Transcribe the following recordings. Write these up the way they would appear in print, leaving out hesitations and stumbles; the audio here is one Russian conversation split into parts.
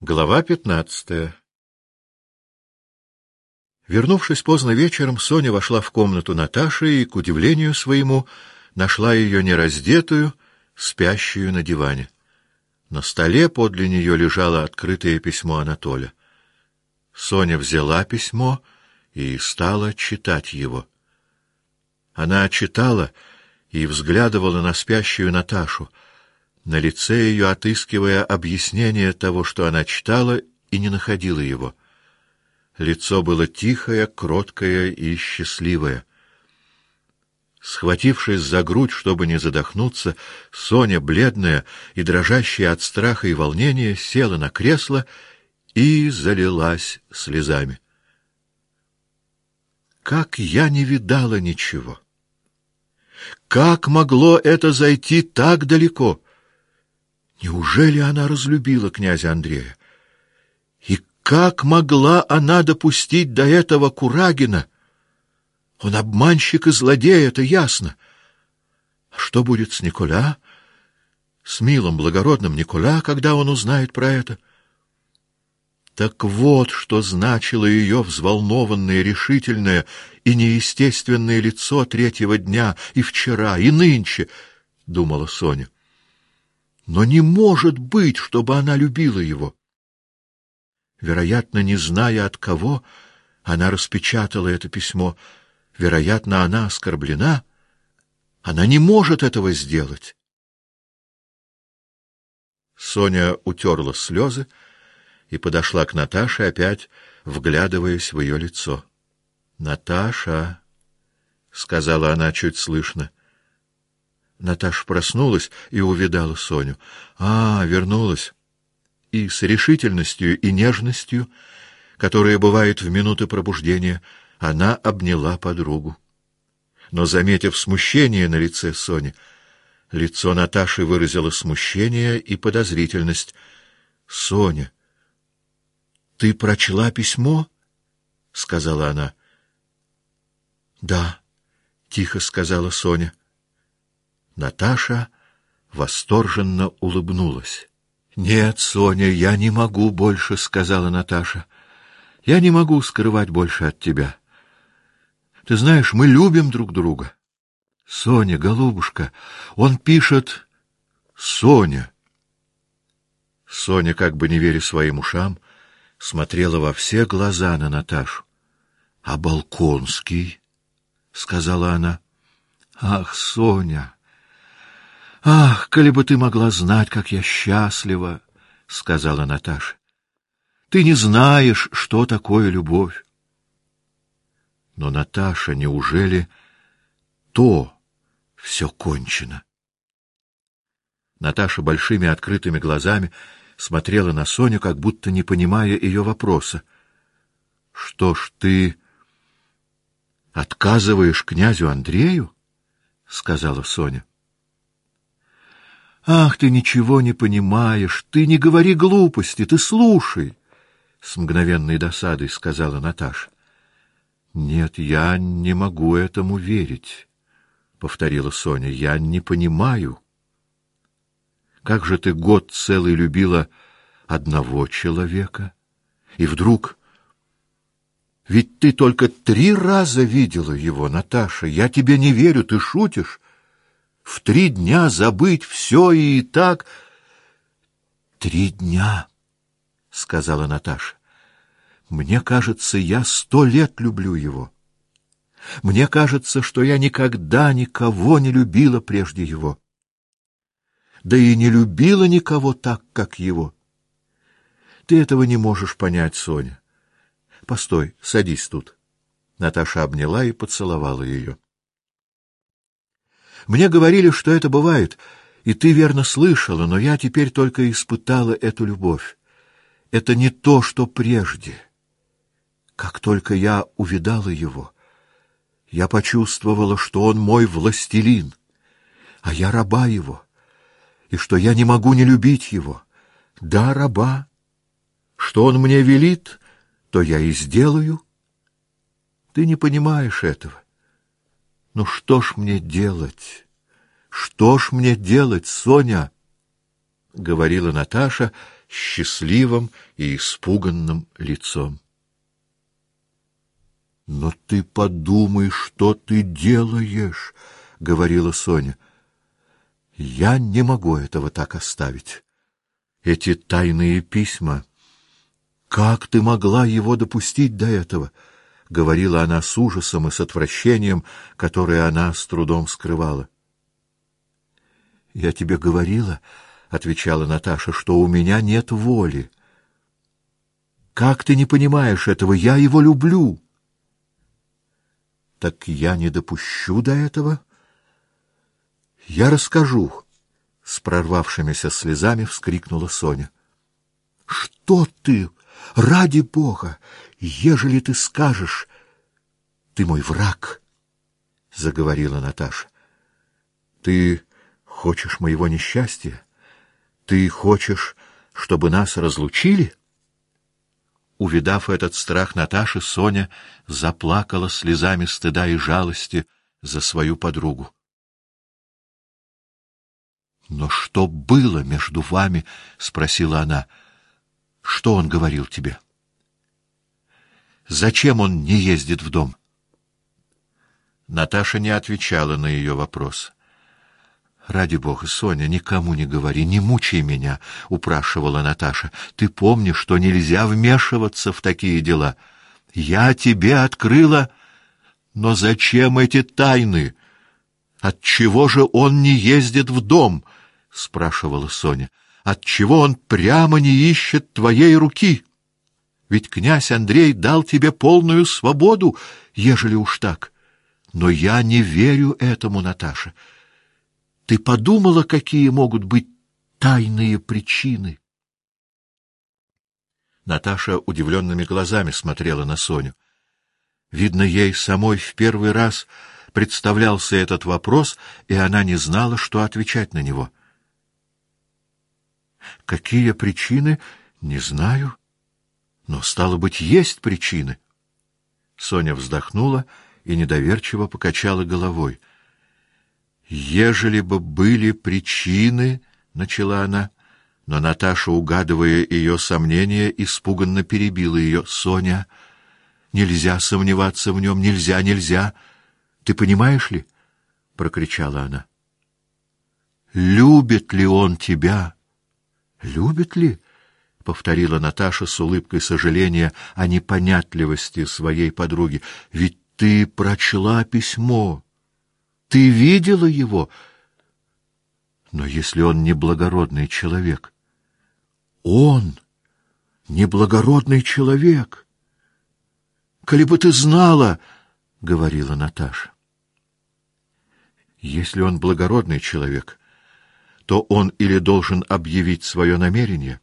Глава 15. Вернувшись поздно вечером, Соня вошла в комнату Наташи и, к удивлению своему, нашла ее нераздетую, спящую на диване. На столе подле нее лежало открытое письмо Анатоля. Соня взяла письмо и стала читать его. Она читала и взглядывала на спящую Наташу, на лице ее отыскивая объяснение того, что она читала, и не находила его. Лицо было тихое, кроткое и счастливое. Схватившись за грудь, чтобы не задохнуться, Соня, бледная и дрожащая от страха и волнения, села на кресло и залилась слезами. Как я не видала ничего! Как могло это зайти так далеко? Неужели она разлюбила князя Андрея? И как могла она допустить до этого Курагина? Он обманщик и злодей, это ясно. А что будет с Николя? С милым, благородным Николя, когда он узнает про это? Так вот, что значило ее взволнованное, решительное и неестественное лицо третьего дня, и вчера, и нынче, — думала Соня. Но не может быть, чтобы она любила его. Вероятно, не зная от кого, она распечатала это письмо. Вероятно, она оскорблена. Она не может этого сделать. Соня утерла слезы и подошла к Наташе, опять вглядываясь в ее лицо. — Наташа, — сказала она чуть слышно. Наташа проснулась и увидала Соню. Вернулась. И с решительностью и нежностью, которая бывает в минуты пробуждения, она обняла подругу. Но, заметив смущение на лице Сони, лицо Наташи выразило смущение и подозрительность. — Соня, ты прочла письмо? — сказала она. — Да, — тихо сказала Соня. Наташа восторженно улыбнулась. — Нет, Соня, я не могу больше, — сказала Наташа. — Я не могу скрывать больше от тебя. Ты знаешь, мы любим друг друга. Соня, голубушка, он пишет... Соня. Соня, как бы не веря своим ушам, смотрела во все глаза на Наташу. — А Болконский? — сказала она. — Ах, Соня! — Ах, коли бы ты могла знать, как я счастлива, — сказала Наташа. — Ты не знаешь, что такое любовь. Но, Наташа, неужели то все кончено? Наташа большими открытыми глазами смотрела на Соню, как будто не понимая ее вопроса. — Что ж ты отказываешь князю Андрею? — сказала Соня. «Ах, ты ничего не понимаешь, ты не говори глупости, ты слушай!» С мгновенной досадой сказала Наташа. «Нет, я не могу этому верить», — повторила Соня. «Я не понимаю. Как же ты год целый любила одного человека, и вдруг... Ведь ты только 3 раза видела его, Наташа. Я тебе не верю, ты шутишь. В 3 дня забыть все и так... 3 дня, — сказала Наташа. Мне кажется, я 100 лет люблю его. Мне кажется, что я никогда никого не любила прежде его. Да и не любила никого так, как его. Ты этого не можешь понять, Соня. Постой, садись тут. Наташа обняла и поцеловала ее. Мне говорили, что это бывает, и ты верно слышала, но я теперь только испытала эту любовь. Это не то, что прежде. Как только я увидала его, я почувствовала, что он мой властелин, а я раба его, и что я не могу не любить его. Да, раба. Что он мне велит, то я и сделаю. Ты не понимаешь этого. Ну что ж мне делать? Что ж мне делать, Соня? — говорила Наташа, счастливым и испуганным лицом. «Но ты подумай, что ты делаешь», — говорила Соня. «Я не могу этого так оставить. Эти тайные письма... Как ты могла его допустить до этого?» — говорила она с ужасом и с отвращением, которое она с трудом скрывала. «Я тебе говорила, — отвечала Наташа, — что у меня нет воли. Как ты не понимаешь этого? Я его люблю». «Так я не допущу до этого. Я расскажу», — с прорвавшимися слезами вскрикнула Соня. «Что ты? Ради Бога! Ежели ты скажешь, ты мой враг», — заговорила Наташа. «Ты хочешь моего несчастья? Ты хочешь, чтобы нас разлучили?» Увидав этот страх Наташи, Соня заплакала слезами стыда и жалости за свою подругу. «Но что было между вами?» — спросила она. «Что он говорил тебе? Зачем он не ездит в дом?» Наташа не отвечала на ее вопрос. «Ради Бога, Соня, никому не говори, не мучай меня», — упрашивала Наташа. «Ты помни, что нельзя вмешиваться в такие дела. Я тебе открыла... Но зачем эти тайны? Отчего же он не ездит в дом?» — спрашивала Соня. «Отчего он прямо не ищет твоей руки? Ведь князь Андрей дал тебе полную свободу, ежели уж так. Но я не верю этому, Наташа. Ты подумала, какие могут быть тайные причины?» Наташа удивленными глазами смотрела на Соню. Видно, ей самой в первый раз представлялся этот вопрос, и она не знала, что отвечать на него. «Какие причины? Не знаю. Но, стало быть, есть причины». Соня вздохнула и недоверчиво покачала головой. «Ежели бы были причины, — начала она, но Наташа, угадывая ее сомнения, испуганно перебила ее. «Соня, нельзя сомневаться в нем, нельзя, нельзя. Ты понимаешь ли?» — прокричала она. «Любит ли он тебя?» «Любит ли?» — повторила Наташа с улыбкой сожаления о непонятливости своей подруги. «Ведь ты прочла письмо. Ты видела его? Но если он неблагородный человек...» «Он неблагородный человек! Коли бы ты знала, — говорила Наташа. — Если он благородный человек, то он или должен объявить свое намерение,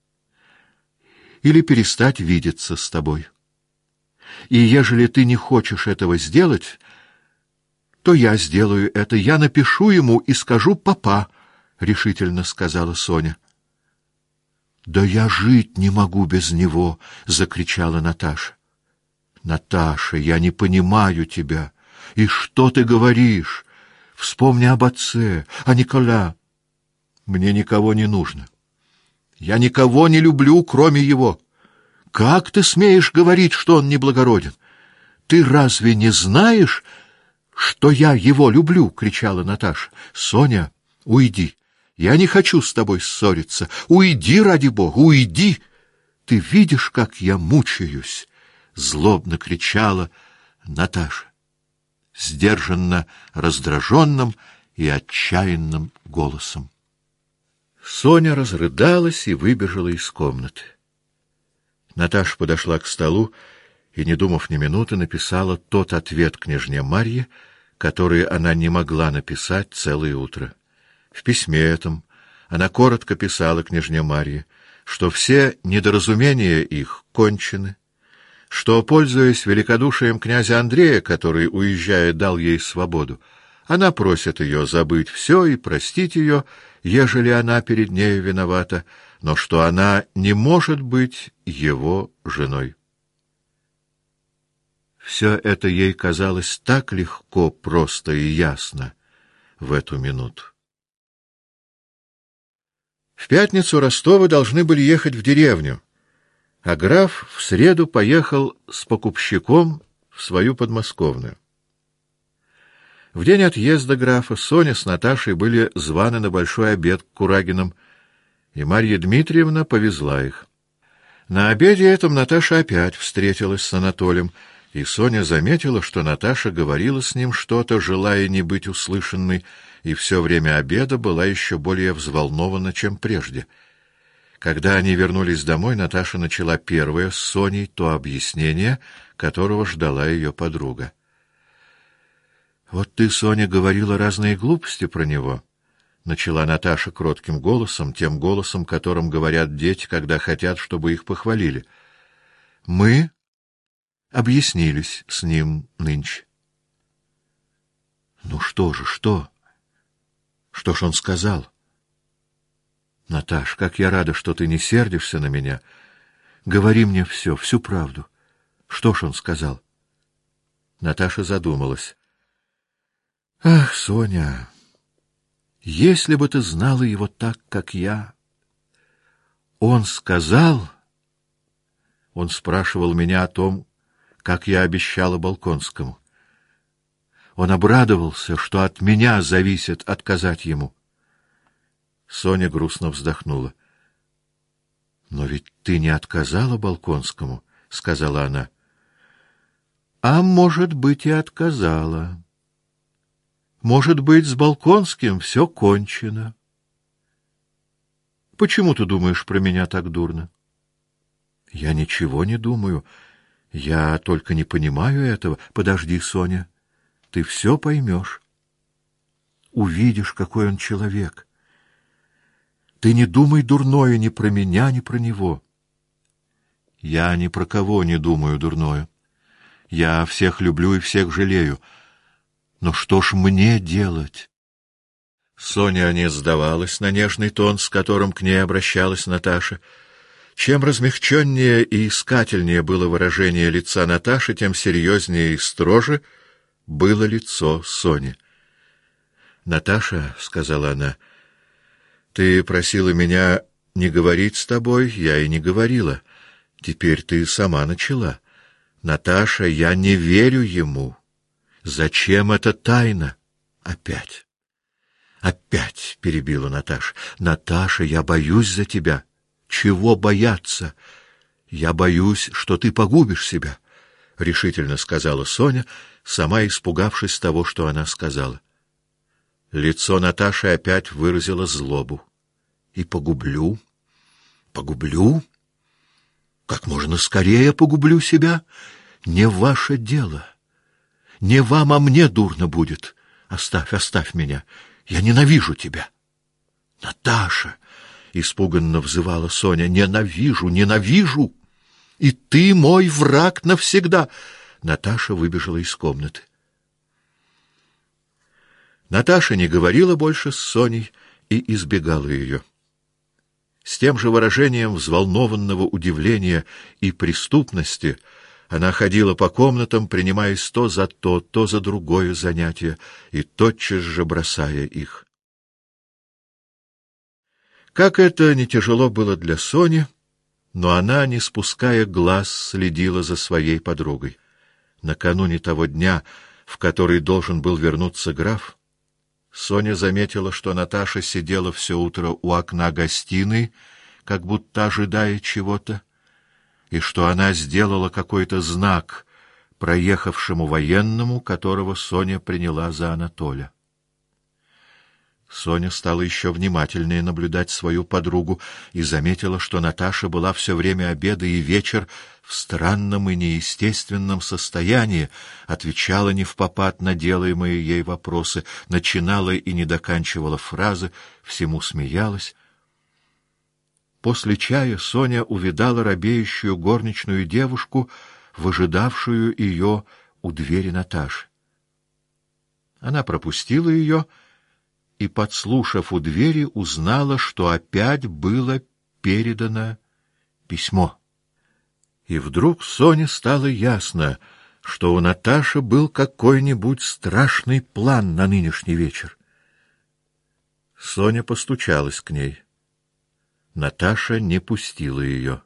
или перестать видеться с тобой. И ежели ты не хочешь этого сделать, то я сделаю это. Я напишу ему и скажу папа, — решительно сказала Соня. «Да я жить не могу без него!» — закричала Наташа. «Наташа, я не понимаю тебя. И что ты говоришь? Вспомни об отце, о Никола. Мне никого не нужно. Я никого не люблю, кроме его. Как ты смеешь говорить, что он неблагороден? Ты разве не знаешь, что я его люблю?» — кричала Наташа. «Соня, уйди. Я не хочу с тобой ссориться. Уйди, ради Бога, уйди! Ты видишь, как я мучаюсь!» — злобно кричала Наташа, сдержанно раздраженным и отчаянным голосом. Соня разрыдалась и выбежала из комнаты. Наташа подошла к столу и, не думав ни минуты, написала тот ответ княжне Марье, который она не могла написать целое утро. В письме этом она коротко писала княжне Марье, что все недоразумения их кончены, что, пользуясь великодушием князя Андрея, который, уезжая, дал ей свободу, она просит ее забыть все и простить ее, ежели она перед нею виновата, но что она не может быть его женой. Все это ей казалось так легко, просто и ясно в эту минуту. В пятницу Ростовы должны были ехать в деревню, а граф в среду поехал с покупщиком в свою подмосковную. В день отъезда графа Соня с Наташей были званы на большой обед к Курагиным, и Марья Дмитриевна повезла их. На обеде этом Наташа опять встретилась с Анатолием, и Соня заметила, что Наташа говорила с ним что-то, желая не быть услышанной, и все время обеда была еще более взволнована, чем прежде. Когда они вернулись домой, Наташа начала первая с Соней то объяснение, которого ждала ее подруга. «Вот ты, Соня, говорила разные глупости про него», — начала Наташа кротким голосом, тем голосом, которым говорят дети, когда хотят, чтобы их похвалили. «Мы объяснились с ним нынче». «Ну что же, что? Что ж он сказал?» «Наташ, как я рада, что ты не сердишься на меня. Говори мне все, всю правду. Что ж он сказал?» Наташа задумалась. «Ах, Соня, если бы ты знала его так, как я. Он сказал...» Он спрашивал меня о том, как я обещала Балконскому. Он обрадовался, что от меня зависит отказать ему. Соня грустно вздохнула. «Но ведь ты не отказала Балконскому», — сказала она. «А может быть, и отказала. Может быть, с Балконским все кончено. Почему ты думаешь про меня так дурно?» «Я ничего не думаю. Я только не понимаю этого. Подожди, Соня, ты все поймешь. Увидишь, какой он человек. Ты не думай дурное ни про меня, ни про него». «Я ни про кого не думаю дурное. Я всех люблю и всех жалею. Но что ж мне делать?» Соня не сдавалась на нежный тон, с которым к ней обращалась Наташа. Чем размягченнее и искательнее было выражение лица Наташи, тем серьезнее и строже было лицо Сони. «Наташа, — сказала она, — ты просила меня не говорить с тобой, я и не говорила. Теперь ты сама начала. Наташа, я не верю ему. Зачем эта тайна? Опять. Опять, — перебила Наташа. Наташа, я боюсь за тебя. Чего бояться? Я боюсь, что ты погубишь себя, — решительно сказала Соня, сама испугавшись того, что она сказала. Лицо Наташи опять выразило злобу. И погублю? Погублю? Как можно скорее погублю себя? Не ваше дело. Не вам, а мне дурно будет. Оставь, оставь меня. Я ненавижу тебя. Наташа, — испуганно взывала Соня, — ненавижу, ненавижу. И ты мой враг навсегда. Наташа выбежала из комнаты. Наташа не говорила больше с Соней и избегала ее. С тем же выражением взволнованного удивления и преступности она ходила по комнатам, принимаясь то за то, то за другое занятие, и тотчас же бросая их. Как это не тяжело было для Сони, но она, не спуская глаз, следила за своей подругой. Накануне того дня, в который должен был вернуться граф, Соня заметила, что Наташа сидела все утро у окна гостиной, как будто ожидая чего-то, и что она сделала какой-то знак проехавшему военному, которого Соня приняла за Анатоля. Соня стала еще внимательнее наблюдать свою подругу и заметила, что Наташа была все время обеда и вечер в странном и неестественном состоянии, отвечала невпопад на делаемые ей вопросы, начинала и не доканчивала фразы, всему смеялась. После чая Соня увидала робеющую горничную девушку, выжидавшую ее у двери Наташи. Она пропустила ее и, подслушав у двери, узнала, что опять было передано письмо. И вдруг Соне стало ясно, что у Наташи был какой-нибудь страшный план на нынешний вечер. Соня постучалась к ней. Наташа не пустила ее.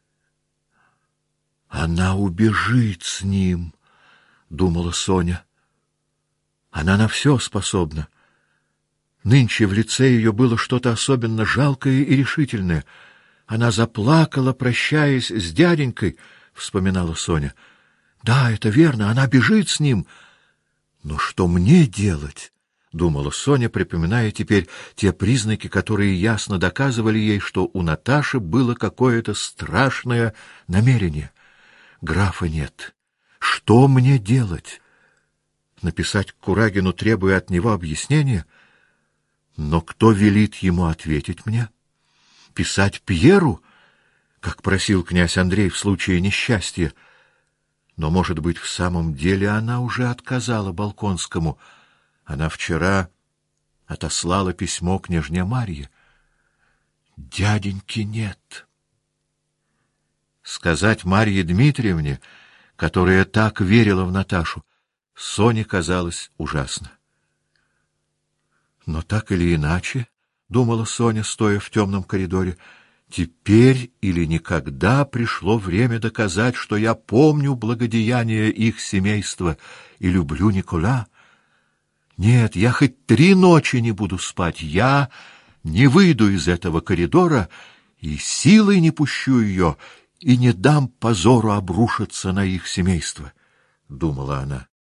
«Она убежит с ним», — думала Соня. «Она на все способна». Нынче в лице ее было что-то особенно жалкое и решительное. Она заплакала, прощаясь с дяденькой, — вспоминала Соня. «Да, это верно, она бежит с ним. Но что мне делать?» — думала Соня, припоминая теперь те признаки, которые ясно доказывали ей, что у Наташи было какое-то страшное намерение. «Графа нет. Что мне делать? Написать Курагину, требуя от него объяснения? Но кто велит ему ответить мне? Писать Пьеру, как просил князь Андрей в случае несчастья? Но, может быть, в самом деле она уже отказала Болконскому. Она вчера отослала письмо княжне Марье. Дяденьки нет. Сказать Марье Дмитриевне, которая так верила в Наташу, Соне казалось ужасно. Но так или иначе, — думала Соня, стоя в темном коридоре, — теперь или никогда пришло время доказать, что я помню благодеяние их семейства и люблю Николя. Нет, я хоть 3 ночи не буду спать, я не выйду из этого коридора и силой не пущу ее, и не дам позору обрушиться на их семейство, — думала она.